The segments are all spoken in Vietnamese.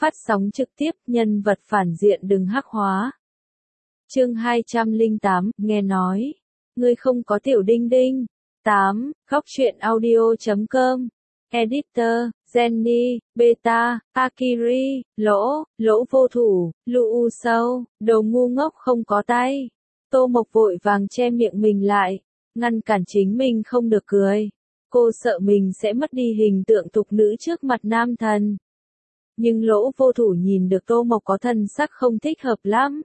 phát sóng trực tiếp, nhân vật phản diện đừng hắc hóa. Chương 208, nghe nói. Ngươi không có tiểu đinh đinh. 8. Góc truyện audio.com. Editor, Jenny, Beta, Akiri, Lỗ vô thủ, Lu sâu, đồ ngu ngốc không có tay. Tô Mộc vội vàng che miệng mình lại, ngăn cản chính mình không được cười. Cô sợ mình sẽ mất đi hình tượng tục nữ trước mặt nam thần. Nhưng Lỗ vô thủ nhìn được Tô Mộc có thần sắc không thích hợp lắm.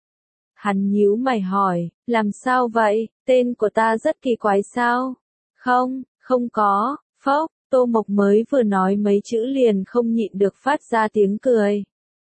Hắn nhíu mày hỏi, làm sao vậy, tên của ta rất kỳ quái sao? Không có, phốc, Tô Mộc mới vừa nói mấy chữ liền không nhịn được phát ra tiếng cười.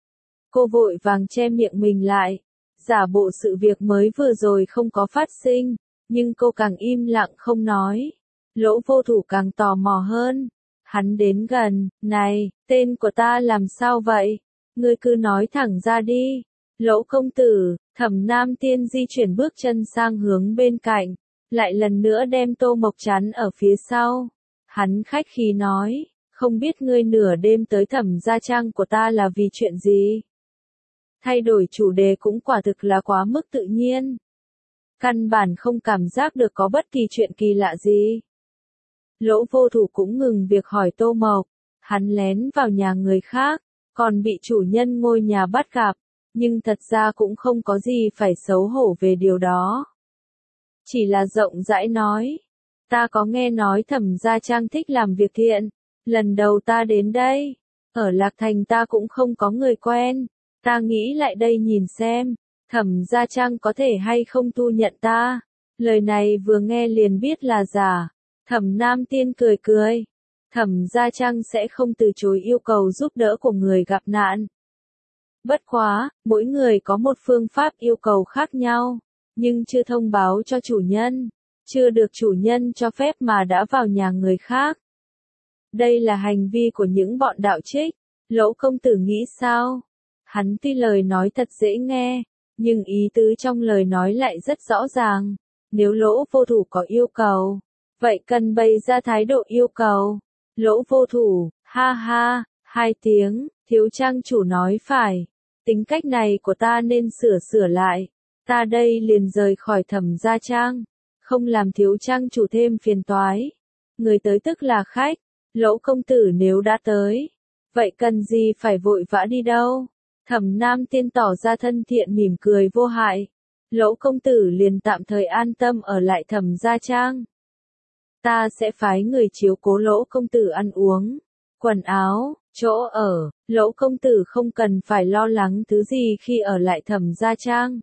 Cô vội vàng che miệng mình lại, giả bộ sự việc mới vừa rồi không có phát sinh, nhưng cô càng im lặng không nói. Lỗ vô thủ càng tò mò hơn. Hắn đến gần, này, tên của ta làm sao vậy? Ngươi cứ nói thẳng ra đi. Lỗ công tử, Thẩm Nam Tiên di chuyển bước chân sang hướng bên cạnh, lại lần nữa đem Tô Mộc chắn ở phía sau. Hắn khách khí nói, không biết ngươi nửa đêm tới Thẩm gia trang của ta là vì chuyện gì? Thay đổi chủ đề cũng quả thực là quá mức tự nhiên. Căn bản không cảm giác được có bất kỳ chuyện kỳ lạ gì. Lỗ vô thủ cũng ngừng việc hỏi Tô Mộc, hắn lén vào nhà người khác, còn bị chủ nhân ngôi nhà bắt gặp, nhưng thật ra cũng không có gì phải xấu hổ về điều đó. Chỉ là rộng rãi nói, ta có nghe nói Thẩm gia trang thích làm việc thiện, lần đầu ta đến đây, ở Lạc Thành ta cũng không có người quen, ta nghĩ lại đây nhìn xem, Thẩm gia trang có thể hay không thu nhận ta. Lời này vừa nghe liền biết là giả. Thẩm Nam Tiên cười cười. Thẩm gia trang sẽ không từ chối yêu cầu giúp đỡ của người gặp nạn. Bất quá, mỗi người có một phương pháp yêu cầu khác nhau, nhưng chưa thông báo cho chủ nhân, chưa được chủ nhân cho phép mà đã vào nhà người khác. Đây là hành vi của những bọn đạo trích. Lỗ công tử nghĩ sao? Hắn tuy lời nói thật dễ nghe, nhưng ý tứ trong lời nói lại rất rõ ràng. Nếu Lỗ vô thủ có yêu cầu, vậy cần bày ra thái độ yêu cầu. Lỗ vô thủ, ha ha, 2 tiếng, thiếu trang chủ nói phải. Tính cách này của ta nên sửa lại. Ta đây liền rời khỏi Thẩm gia trang. Không làm thiếu trang chủ thêm phiền toái. Người tới tức là khách. Lỗ công tử nếu đã tới, vậy cần gì phải vội vã đi đâu? Thẩm Nam Tiên tỏ ra thân thiện mỉm cười vô hại. Lỗ công tử liền tạm thời an tâm ở lại Thẩm gia trang. Ta sẽ phái người chiếu cố Lỗ công tử ăn uống, quần áo, chỗ ở. Lỗ công tử không cần phải lo lắng thứ gì khi ở lại Thẩm gia trang.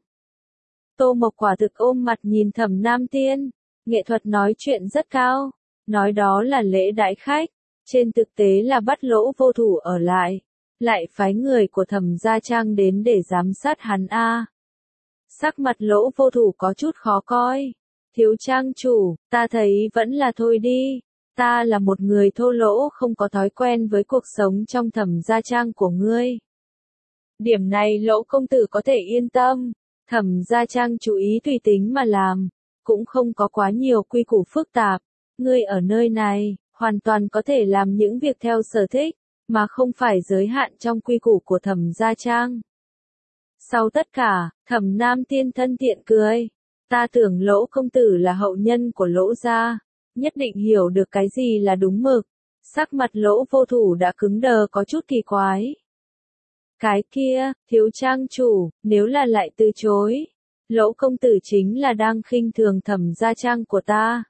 Tô Mộc quả thực ôm mặt nhìn Thẩm Nam Tiên. Nghệ thuật nói chuyện rất cao. Nói đó là lễ đãi khách. Trên thực tế là bắt Lỗ vô thủ ở lại phái người của Thẩm gia trang đến để giám sát hắn a. Sắc mặt Lỗ vô thủ có chút khó coi. Thiếu trang chủ, ta thấy vẫn là thôi đi. Ta là một người thô lỗ không có thói quen với cuộc sống trong Thẩm gia trang của ngươi. Điểm này Lỗ công tử có thể yên tâm. Thẩm gia trang chú ý tùy tính mà làm, cũng không có quá nhiều quy củ phức tạp. Ngươi ở nơi này, hoàn toàn có thể làm những việc theo sở thích, mà không phải giới hạn trong quy củ của Thẩm gia trang. Sau tất cả, Thẩm Nam Tiên thân thiện cười. Ta tưởng Lỗ công tử là hậu nhân của Lỗ gia, nhất định hiểu được cái gì là đúng mực. Sắc mặt Lỗ vô thủ đã cứng đờ có chút kỳ quái. Cái kia, thiếu trang chủ, nếu là lại từ chối, Lỗ công tử chính là đang khinh thường Thẩm gia trang của ta.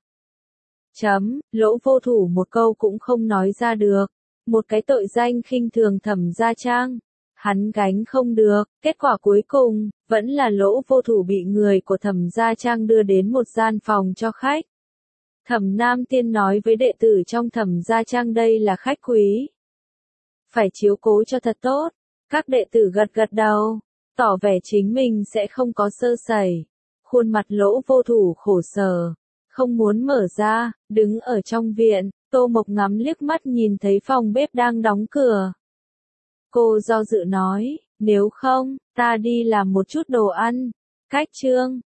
Lỗ vô thủ một câu cũng không nói ra được. Một cái tội danh khinh thường Thẩm gia trang, hắn gánh không được. Kết quả cuối cùng, vẫn là Lỗ vô thủ bị người của Thẩm gia trang đưa đến một gian phòng cho khách. Thẩm Nam Tiên nói với đệ tử trong Thẩm gia trang đây là khách quý, phải chiếu cố cho thật tốt. Các đệ tử gật đầu, tỏ vẻ chính mình sẽ không có sơ sẩy. Khuôn mặt Lỗ vô thủ khổ sở, không muốn mở ra, đứng ở trong viện. Tô Mộc ngắm liếc mắt nhìn thấy phòng bếp đang đóng cửa. Cô do dự nói, nếu không, ta đi làm một chút đồ ăn. Cách chương